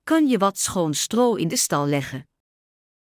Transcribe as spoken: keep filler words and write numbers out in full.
kan je wat schoon stro in de stal leggen.